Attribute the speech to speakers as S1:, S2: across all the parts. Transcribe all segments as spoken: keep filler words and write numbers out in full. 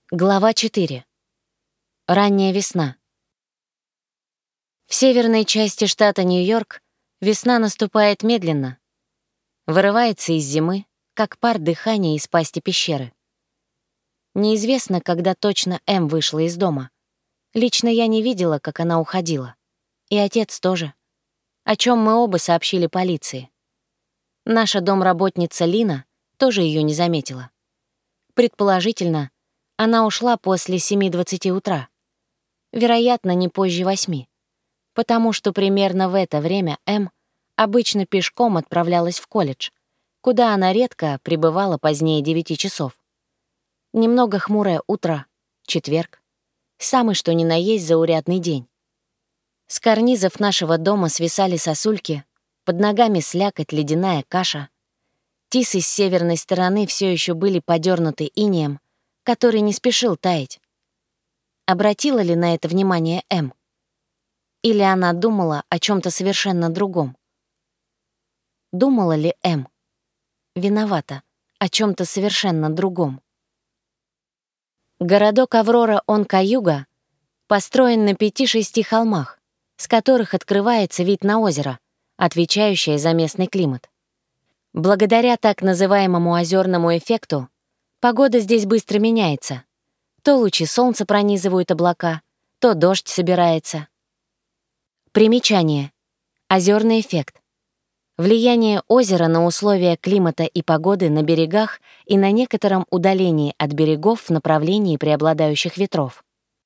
S1: Глава четыре. Ранняя весна. В северной части штата Нью-Йорк весна наступает медленно, вырывается из зимы, как пар дыхания из пасти пещеры. Неизвестно, когда точно Эм вышла из дома. Лично я не видела, как она уходила. И отец тоже. О чем мы оба сообщили полиции. Наша домработница Лина тоже ее не заметила. Предположительно, она ушла после семи двадцати утра. Вероятно, не позже восьми. Потому что примерно в это время Эм обычно пешком отправлялась в колледж, куда она редко прибывала позднее девяти часов. Немного хмурое утро, четверг. Самый что ни на есть заурядный день. С карнизов нашего дома свисали сосульки, под ногами слякоть, ледяная каша. Тисы с северной стороны все еще были подернуты инеем, который не спешил таять. Обратила ли на это внимание Эм? Или она думала о чем то совершенно другом? Думала ли Эм? Виновата, о чем то совершенно другом. Городок Аврора-он-Каюга построен на пяти-шести холмах, с которых открывается вид на озеро, отвечающее за местный климат. Благодаря так называемому озерному эффекту погода здесь быстро меняется. То лучи солнца пронизывают облака, то дождь собирается. Примечание. Озерный эффект. Влияние озера на условия климата и погоды на берегах и на некотором удалении от берегов в направлении преобладающих ветров.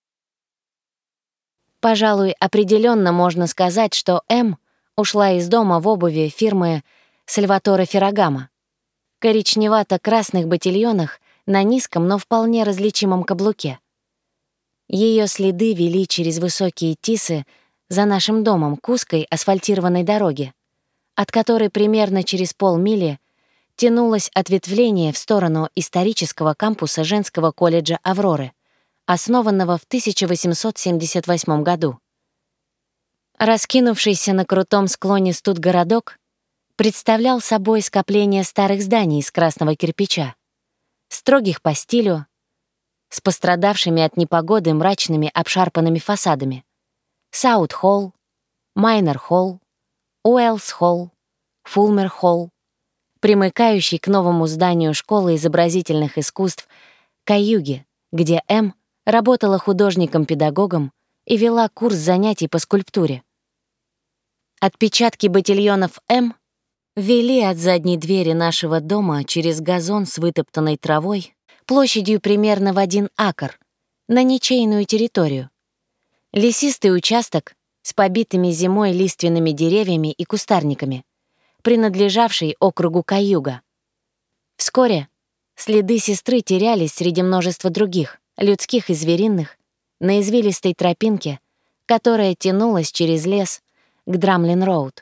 S1: Пожалуй, определенно можно сказать, что Эм ушла из дома в обуви фирмы Сальваторе Феррагамо, коричневато-красных ботильонах на низком, но вполне различимом каблуке. Ее следы вели через высокие тисы за нашим домом к узкой асфальтированной дороге, от которой примерно через полмили тянулось ответвление в сторону исторического кампуса женского колледжа Авроры, основанного в тысяча восемьсот семьдесят восьмом году. Раскинувшийся на крутом склоне студгородок представлял собой скопление старых зданий из красного кирпича, строгих по стилю, с пострадавшими от непогоды мрачными обшарпанными фасадами. Саут-Холл, Майнер-Холл, Уэллс-Холл, Фулмер-Холл, примыкающий к новому зданию школы изобразительных искусств Каюги, где Эм работала художником-педагогом и вела курс занятий по скульптуре. Отпечатки ботильонов Эм вели от задней двери нашего дома через газон с вытоптанной травой площадью примерно в один акр на ничейную территорию. Лесистый участок с побитыми зимой лиственными деревьями и кустарниками, принадлежавший округу Каюга. Вскоре следы сестры терялись среди множества других, людских и звериных, на извилистой тропинке, которая тянулась через лес к Драмлин-Роуд.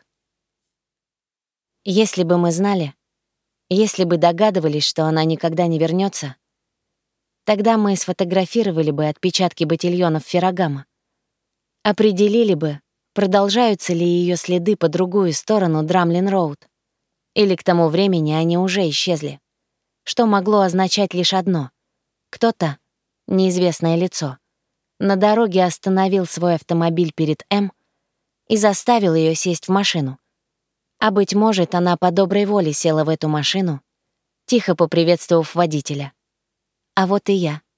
S1: Если бы мы знали, если бы догадывались, что она никогда не вернется, тогда мы сфотографировали бы отпечатки ботильонов Феррагамо, определили бы, продолжаются ли ее следы по другую сторону Драмлин-Роуд, или к тому времени они уже исчезли, что могло означать лишь одно — кто-то, неизвестное лицо, на дороге остановил свой автомобиль перед Эм и заставил ее сесть в машину. А, быть может, она по доброй воле села в эту машину, тихо поприветствовав водителя. А вот и я.